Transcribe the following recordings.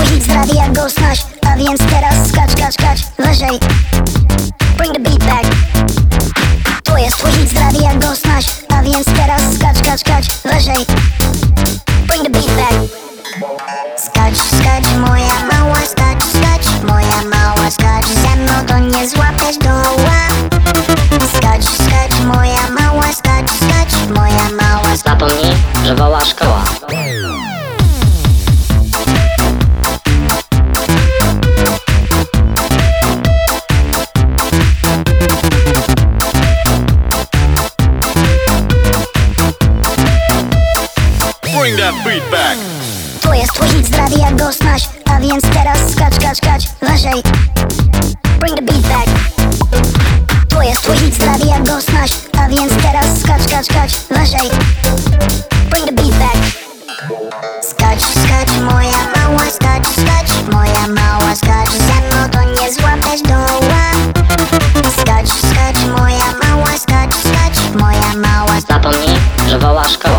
twój hit z radia, go snaś. A więc teraz skacz, kacz, kacz wyżej. Bring the beat back. To jest twój hit z radia, go snaś. A więc teraz skacz, kacz, kacz wyżej. Bring the beat back. Skacz, skacz moja mała, skacz, skacz moja mała, skacz ze mną, to nie złapiesz doła. Skacz, skacz moja mała, skacz, skacz moja mała. Zapomnij, że woła szkoła. Bring that beat back. To jest twój hit z radia, go snaś. A więc teraz skacz, kacz, kacz wyżej. Bring the beat back. To jest twój hit z radia, go snaś. A więc teraz skacz, kacz, kacz wyżej. Bring the beat back. Skacz, skacz moja mała, skacz, skacz moja mała, skacz ze mną, to nie złapiesz doła. Skacz, skacz moja mała, skacz, skacz moja mała. Zapomnij, że woła szkoła.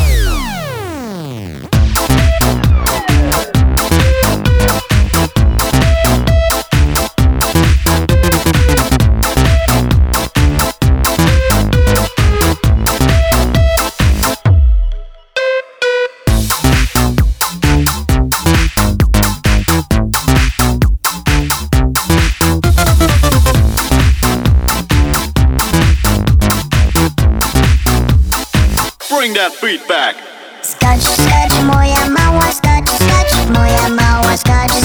Bring that beat back. Skacz, skacz moja mała, skacz, skacz moja mała, skacz